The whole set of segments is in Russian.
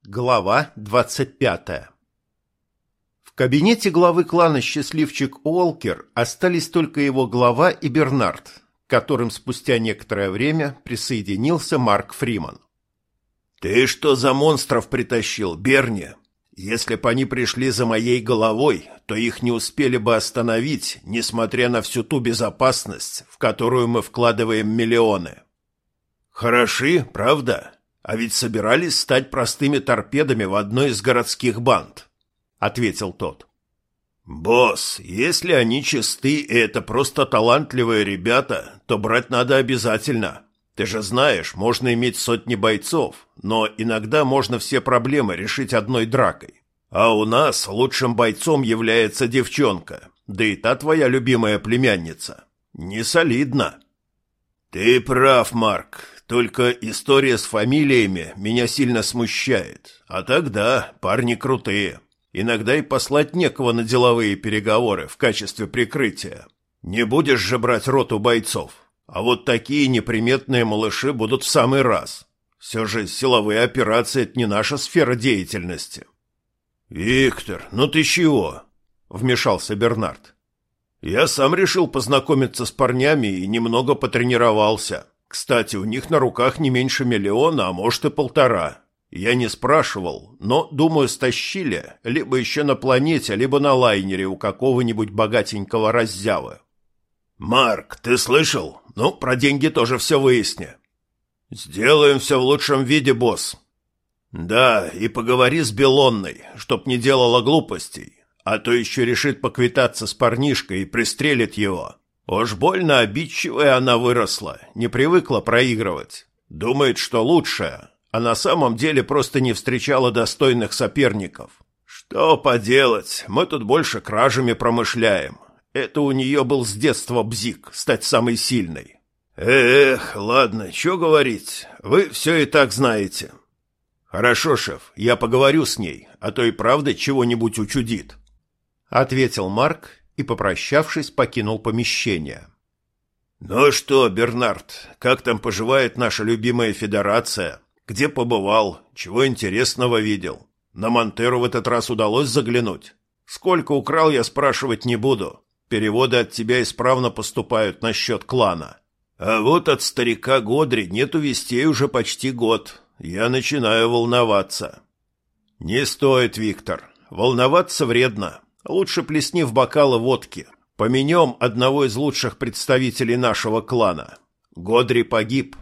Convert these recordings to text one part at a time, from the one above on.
Глава 25. В кабинете главы клана «Счастливчик Уолкер» остались только его глава и Бернард, к которым спустя некоторое время присоединился Марк Фриман. «Ты что за монстров притащил, Берни? Если бы они пришли за моей головой, то их не успели бы остановить, несмотря на всю ту безопасность, в которую мы вкладываем миллионы. Хороши, правда? А ведь собирались стать простыми торпедами в одной из городских банд», — ответил тот. «Босс, если они чисты и это просто талантливые ребята, то брать надо обязательно. Ты же знаешь, можно иметь сотни бойцов, но иногда можно все проблемы решить одной дракой. А у нас лучшим бойцом является девчонка, да и та твоя любимая племянница. Не солидно». «Ты прав, Марк. Только история с фамилиями меня сильно смущает. А тогда парни крутые. Иногда и послать некого на деловые переговоры в качестве прикрытия. Не будешь же брать роту бойцов. А вот такие неприметные малыши будут в самый раз. Все же силовые операции – это не наша сфера деятельности». «Виктор, ну ты чего?» – вмешался Бернард. «Я сам решил познакомиться с парнями и немного потренировался. Кстати, у них на руках не меньше миллиона, а может и 1,5. Я не спрашивал, но, думаю, стащили либо еще на планете, либо на лайнере у какого-нибудь богатенького раззявы». «Марк, ты слышал? Ну, про деньги тоже все выясни». «Сделаем все в лучшем виде, босс». «Да, и поговори с Белонной, чтоб не делала глупостей, а то еще решит поквитаться с парнишкой и пристрелит его. Уж больно обидчивая она выросла, не привыкла проигрывать. Думает, что лучшая, а на самом деле просто не встречала достойных соперников. Что поделать, мы тут больше кражами промышляем. Это у нее был с детства бзик, стать самой сильной». «Эх, ладно, что говорить, вы все и так знаете». «Хорошо, шеф, я поговорю с ней, а то и правда чего-нибудь учудит», — ответил Марк и, попрощавшись, покинул помещение. «Ну что, Бернард, как там поживает наша любимая Федерация? Где побывал? Чего интересного видел? На Монтеру в этот раз удалось заглянуть? Сколько украл, я спрашивать не буду. Переводы от тебя исправно поступают на счет клана. А вот от старика Годри нету вестей уже почти год. Я начинаю волноваться». «Не стоит, Виктор. Волноваться вредно. Лучше плесни в бокалы водки. Поменем одного из лучших представителей нашего клана. Годри погиб».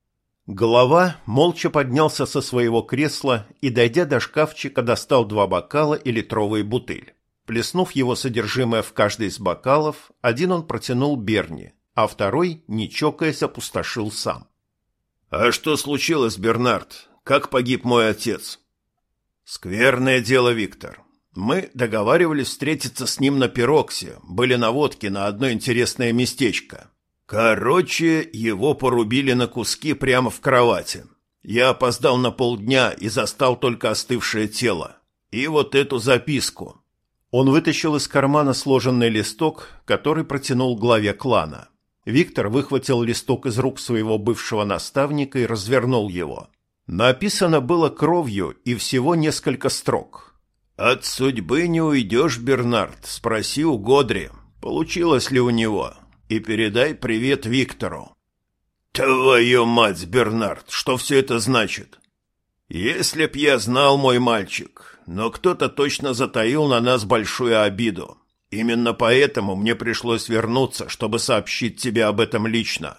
Глава молча поднялся со своего кресла и, дойдя до шкафчика, достал 2 бокала и литровый бутыль. Плеснув его содержимое в каждый из бокалов, один он протянул Берни, а второй, не чокаясь, опустошил сам. «А что случилось, Бернард? Как погиб мой отец?» «Скверное дело, Виктор. Мы договаривались встретиться с ним на Пироксе, были наводки на одно интересное местечко. Короче, его порубили на куски прямо в кровати. Я опоздал на полдня и застал только остывшее тело. И вот эту записку». Он вытащил из кармана сложенный листок, который протянул главе клана. Виктор выхватил листок из рук своего бывшего наставника и развернул его. Написано было кровью и всего несколько строк. «От судьбы не уйдешь, Бернард. Спроси у Годри, получилось ли у него, и передай привет Виктору». «Твою мать, Бернард, что все это значит?» «Если б я знал, мой мальчик, но кто-то точно затаил на нас большую обиду. Именно поэтому мне пришлось вернуться, чтобы сообщить тебе об этом лично».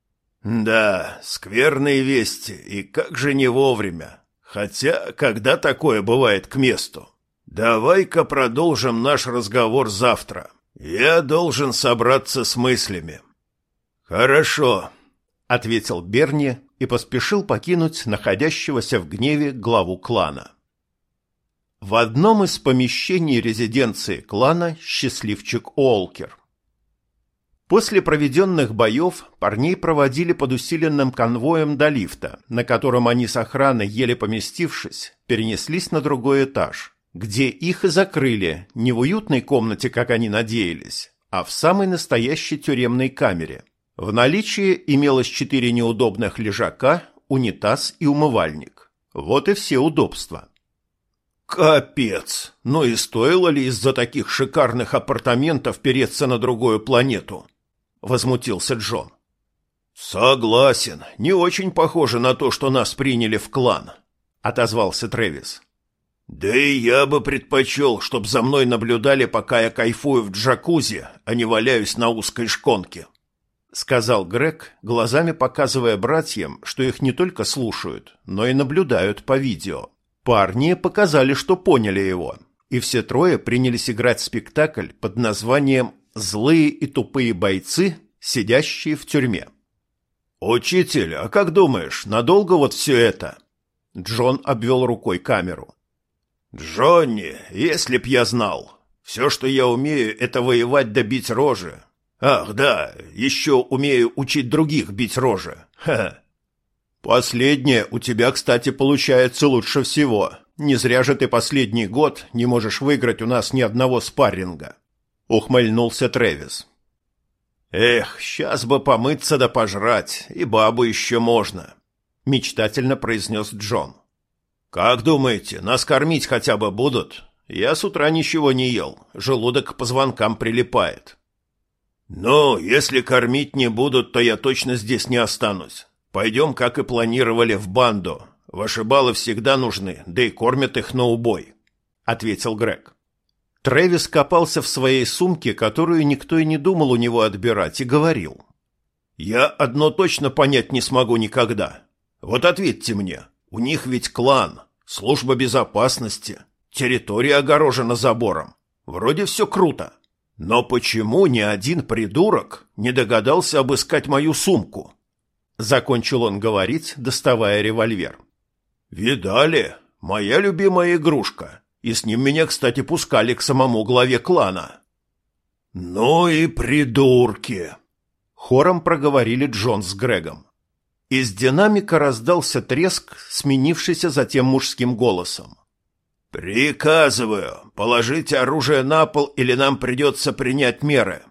«Да, скверные вести, и как же не вовремя. Хотя, когда такое бывает к месту? Давай-ка продолжим наш разговор завтра. Я должен собраться с мыслями». «Хорошо», — ответил Берни и поспешил покинуть находящегося в гневе главу клана. В одном из помещений резиденции клана «Счастливчик Уолкер». После проведенных боев парней проводили под усиленным конвоем до лифта, на котором они с охраной, еле поместившись, перенеслись на другой этаж, где их и закрыли не в уютной комнате, как они надеялись, а в самой настоящей тюремной камере. В наличии имелось 4 неудобных лежака, унитаз и умывальник. Вот и все удобства. Капец! Ну и стоило ли из-за таких шикарных апартаментов переться на другую планету? Возмутился Джон. Согласен, не очень похоже на то, что нас приняли в клан, отозвался Трэвис. Да и я бы предпочел, чтоб за мной наблюдали, пока я кайфую в джакузи, а не валяюсь на узкой шконке, сказал Грег, глазами показывая братьям, что их не только слушают, но и наблюдают по видео. Парни показали, что поняли его, и все трое принялись играть спектакль под названием «Злые и тупые бойцы, сидящие в тюрьме». «Учитель, а как думаешь, надолго вот все это?» Джон обвел рукой камеру. «Джонни, если б я знал. Все, что я умею, это воевать да бить рожи. Ах, да, еще умею учить других бить рожи. Ха-ха». «Последнее у тебя, кстати, получается лучше всего. Не зря же ты последний год не можешь выиграть у нас ни одного спарринга», — ухмыльнулся Трэвис. «Эх, сейчас бы помыться да пожрать, и бабу еще можно», — мечтательно произнес Джон. «Как думаете, нас кормить хотя бы будут? Я с утра ничего не ел, желудок к позвонкам прилипает». «Ну, если кормить не будут, то я точно здесь не останусь. Пойдем, как и планировали, в банду. Ваши баллы всегда нужны, да и кормят их на убой», — ответил Грег. Трэвис копался в своей сумке, которую никто и не думал у него отбирать, и говорил. «Я одно точно понять не смогу никогда. Вот ответьте мне, у них ведь клан, служба безопасности, территория огорожена забором. Вроде все круто. Но почему ни один придурок не догадался обыскать мою сумку?» Закончил он говорить, доставая револьвер. «Видали? Моя любимая игрушка. И с ним меня, кстати, пускали к самому главе клана». «Ну и придурки!» Хором проговорили Джон с Грегом. Из динамика раздался треск, сменившийся затем мужским голосом. «Приказываю, положите оружие на пол, или нам придется принять меры».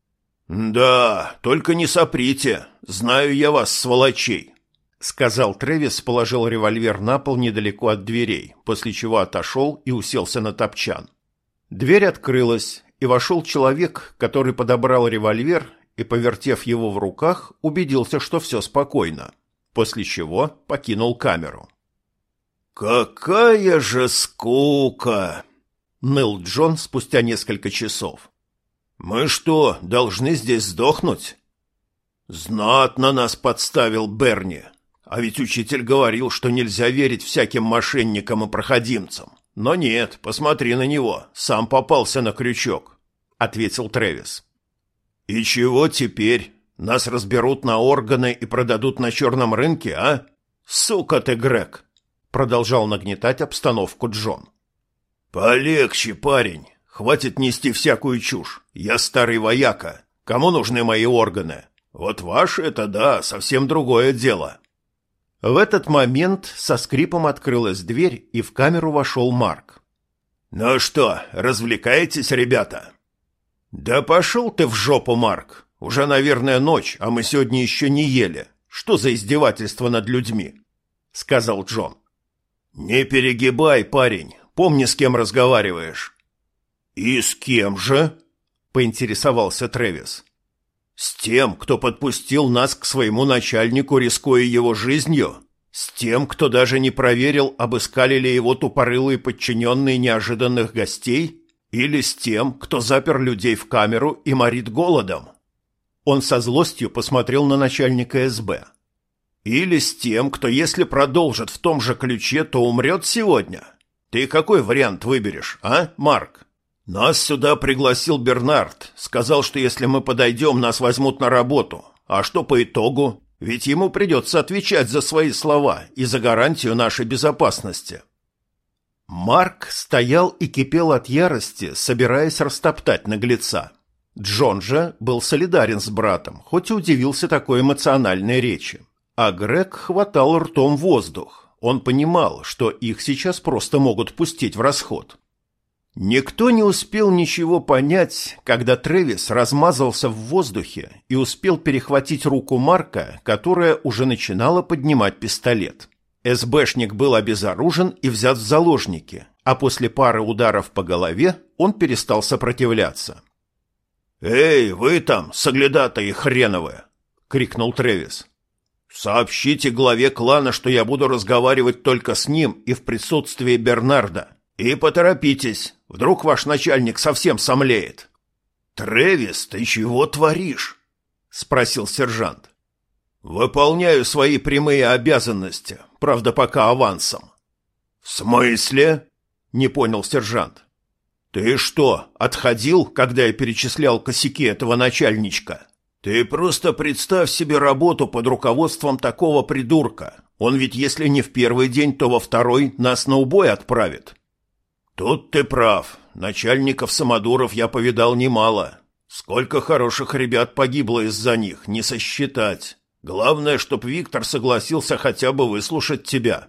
«Да, только не соприте, знаю я вас, сволочей», — сказал Трэвис, положил револьвер на пол недалеко от дверей, после чего отошел и уселся на топчан. Дверь открылась, и вошел человек, который подобрал револьвер и, повертев его в руках, убедился, что все спокойно, после чего покинул камеру. «Какая же скука!» — ныл Джон спустя несколько часов. «Мы что, должны здесь сдохнуть?» «Знатно нас подставил Берни. А ведь учитель говорил, что нельзя верить всяким мошенникам и проходимцам. Но нет, посмотри на него, сам попался на крючок», — ответил Трэвис. «И чего теперь? Нас разберут на органы и продадут на черном рынке, а? Сука ты, Грег!» — продолжал нагнетать обстановку Джон. «Полегче, парень. Хватит нести всякую чушь. Я старый вояка. Кому нужны мои органы? Вот ваши — это да, совсем другое дело». В этот момент со скрипом открылась дверь, и в камеру вошел Марк. «Ну что, развлекаетесь, ребята?» «Да пошел ты в жопу, Марк. Уже, наверное, ночь, а мы сегодня еще не ели. Что за издевательство над людьми?» — сказал Джон. «Не перегибай, парень. Помни, с кем разговариваешь». «И с кем же?» — поинтересовался Трэвис. «С тем, кто подпустил нас к своему начальнику, рискуя его жизнью? С тем, кто даже не проверил, обыскали ли его тупорылые подчиненные неожиданных гостей? Или с тем, кто запер людей в камеру и морит голодом?» Он со злостью посмотрел на начальника СБ. «Или с тем, кто, если продолжит в том же ключе, то умрет сегодня? Ты какой вариант выберешь, а, Марк? Нас сюда пригласил Бернард. Сказал, что если мы подойдем, нас возьмут на работу. А что по итогу? Ведь ему придется отвечать за свои слова и за гарантию нашей безопасности». Марк стоял и кипел от ярости, собираясь растоптать наглеца. Джон же был солидарен с братом, хоть и удивился такой эмоциональной речи. А Грег хватал ртом воздух. Он понимал, что их сейчас просто могут пустить в расход. Никто не успел ничего понять, когда Трэвис размазался в воздухе и успел перехватить руку Марка, которая уже начинала поднимать пистолет. СБшник был обезоружен и взят в заложники, а после пары ударов по голове он перестал сопротивляться. «Эй, вы там, соглядатаи хреновые!» — крикнул Трэвис. «Сообщите главе клана, что я буду разговаривать только с ним и в присутствии Бернарда. И поторопитесь, вдруг ваш начальник совсем сомлеет». «Трэвис, ты чего творишь?» — спросил сержант. «Выполняю свои прямые обязанности, правда, пока авансом». «В смысле?» — не понял сержант. «Ты что, отходил, когда я перечислял косяки этого начальничка? Ты просто представь себе работу под руководством такого придурка. Он ведь если не в первый день, то во второй нас на убой отправит». «Тут ты прав. Начальников-самодуров я повидал немало. Сколько хороших ребят погибло из-за них, не сосчитать. Главное, чтоб Виктор согласился хотя бы выслушать тебя».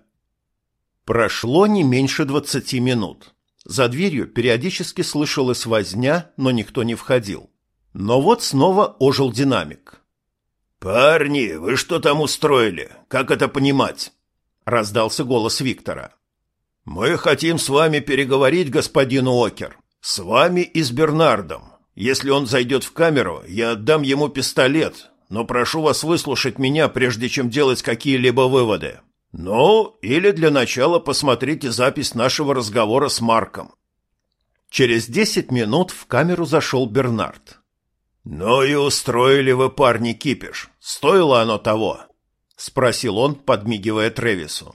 Прошло не меньше 20 минут. За дверью периодически слышалась возня, но никто не входил. Но вот снова ожил динамик. «Парни, вы что там устроили? Как это понимать?» — раздался голос Виктора. «Мы хотим с вами переговорить, господин Уокер. С вами и с Бернардом. Если он зайдет в камеру, я отдам ему пистолет, но прошу вас выслушать меня, прежде чем делать какие-либо выводы. Ну, или для начала посмотрите запись нашего разговора с Марком». Через 10 минут в камеру зашел Бернард. «Ну и устроили вы, парни, кипиш. Стоило оно того?» — спросил он, подмигивая Трэвису.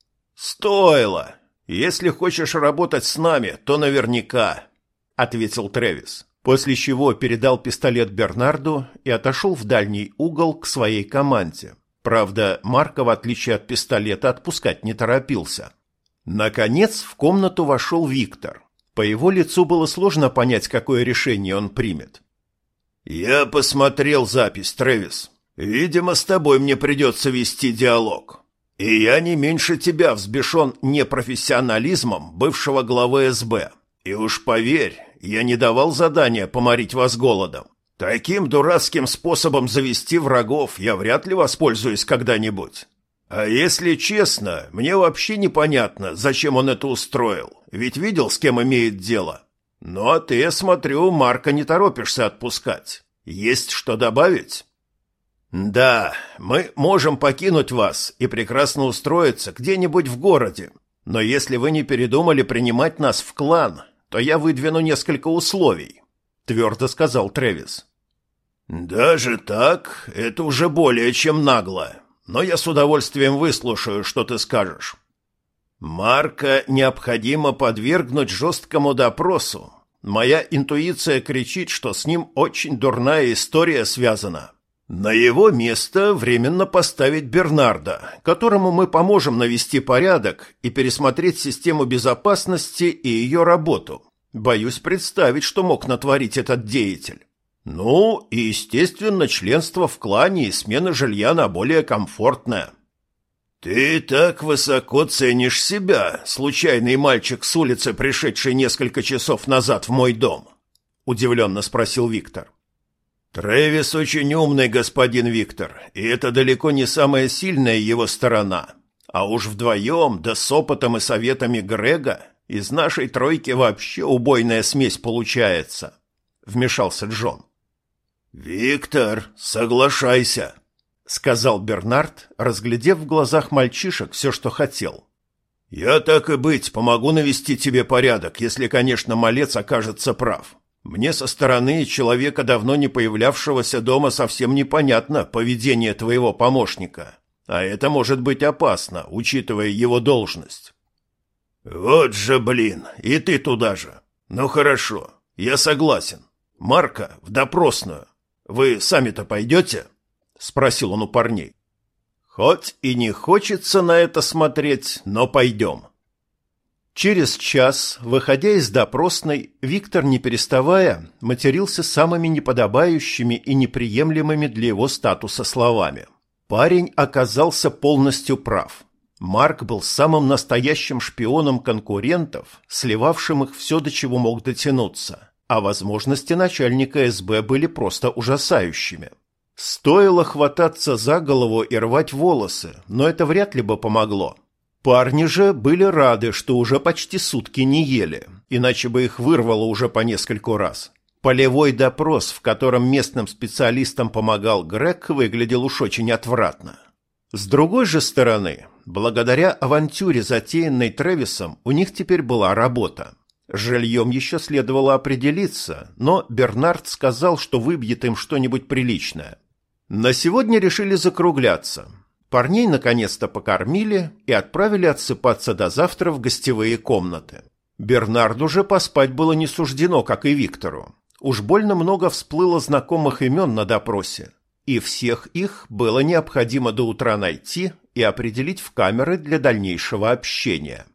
«Стоило. Если хочешь работать с нами, то наверняка», — ответил Трэвис, после чего передал пистолет Бернарду и отошел в дальний угол к своей команде. Правда, Марка, в отличие от пистолета, отпускать не торопился. Наконец в комнату вошел Виктор. По его лицу было сложно понять, какое решение он примет. «Я посмотрел запись, Трэвис. Видимо, с тобой мне придется вести диалог. И я не меньше тебя взбешен непрофессионализмом бывшего главы СБ. И уж поверь, я не давал задания поморить вас голодом. Таким дурацким способом завести врагов я вряд ли воспользуюсь когда-нибудь. А если честно, мне вообще непонятно, зачем он это устроил, ведь видел, с кем имеет дело. Ну а ты, я смотрю, Марка не торопишься отпускать. Есть что добавить?» «Да, мы можем покинуть вас и прекрасно устроиться где-нибудь в городе, но если вы не передумали принимать нас в клан, то я выдвину несколько условий», — твердо сказал Трэвис. «Даже так? Это уже более чем нагло. Но я с удовольствием выслушаю, что ты скажешь. Марка необходимо подвергнуть жесткому допросу. Моя интуиция кричит, что с ним очень дурная история связана. На его место временно поставить Бернарда, которому мы поможем навести порядок и пересмотреть систему безопасности и ее работу. Боюсь представить, что мог натворить этот деятель. Ну, и, естественно, членство в клане и смена жилья на более комфортное». «Ты так высоко ценишь себя, случайный мальчик с улицы, пришедший несколько часов назад в мой дом?» — удивленно спросил Виктор. «Трэвис очень умный, господин Виктор, и это далеко не самая сильная его сторона. А уж вдвоем, да с опытом и советами Грега, из нашей тройки вообще убойная смесь получается», — вмешался Джон. «Виктор, соглашайся», — сказал Бернард, разглядев в глазах мальчишек все, что хотел. «Я так и быть, помогу навести тебе порядок, если, конечно, малец окажется прав. Мне со стороны человека, давно не появлявшегося дома, совсем непонятно поведение твоего помощника, а это может быть опасно, учитывая его должность». «Вот же, блин, и ты туда же. Ну хорошо, я согласен. Марка, в допросную. Вы сами-то пойдете?» — спросил он у парней. «Хоть и не хочется на это смотреть, но пойдем». Через час, выходя из допросной, Виктор, не переставая, матерился самыми неподобающими и неприемлемыми для его статуса словами. Парень оказался полностью прав. Марк был самым настоящим шпионом конкурентов, сливавшим их все, до чего мог дотянуться, а возможности начальника СБ были просто ужасающими. Стоило хвататься за голову и рвать волосы, но это вряд ли бы помогло. Парни же были рады, что уже почти сутки не ели, иначе бы их вырвало уже по нескольку раз. Полевой допрос, в котором местным специалистам помогал Грег, выглядел уж очень отвратно. С другой же стороны, благодаря авантюре, затеянной Трэвисом, у них теперь была работа. С жильем еще следовало определиться, но Бернард сказал, что выбьет им что-нибудь приличное. На сегодня решили закругляться. Парней наконец-то покормили и отправили отсыпаться до завтра в гостевые комнаты. Бернарду же поспать было не суждено, как и Виктору. Уж больно много всплыло знакомых имен на допросе, и всех их было необходимо до утра найти и определить в камеры для дальнейшего общения.